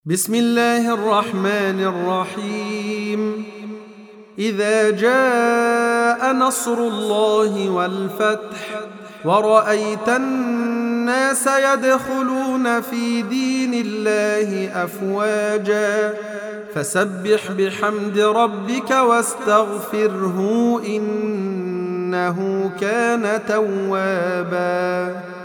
بسم الله الرحمن الرحيم. إذا جاء نصر الله والفتح ورأيت الناس يدخلون في دين الله أفواجا فسبح بحمد ربك واستغفره إنه كان توابا.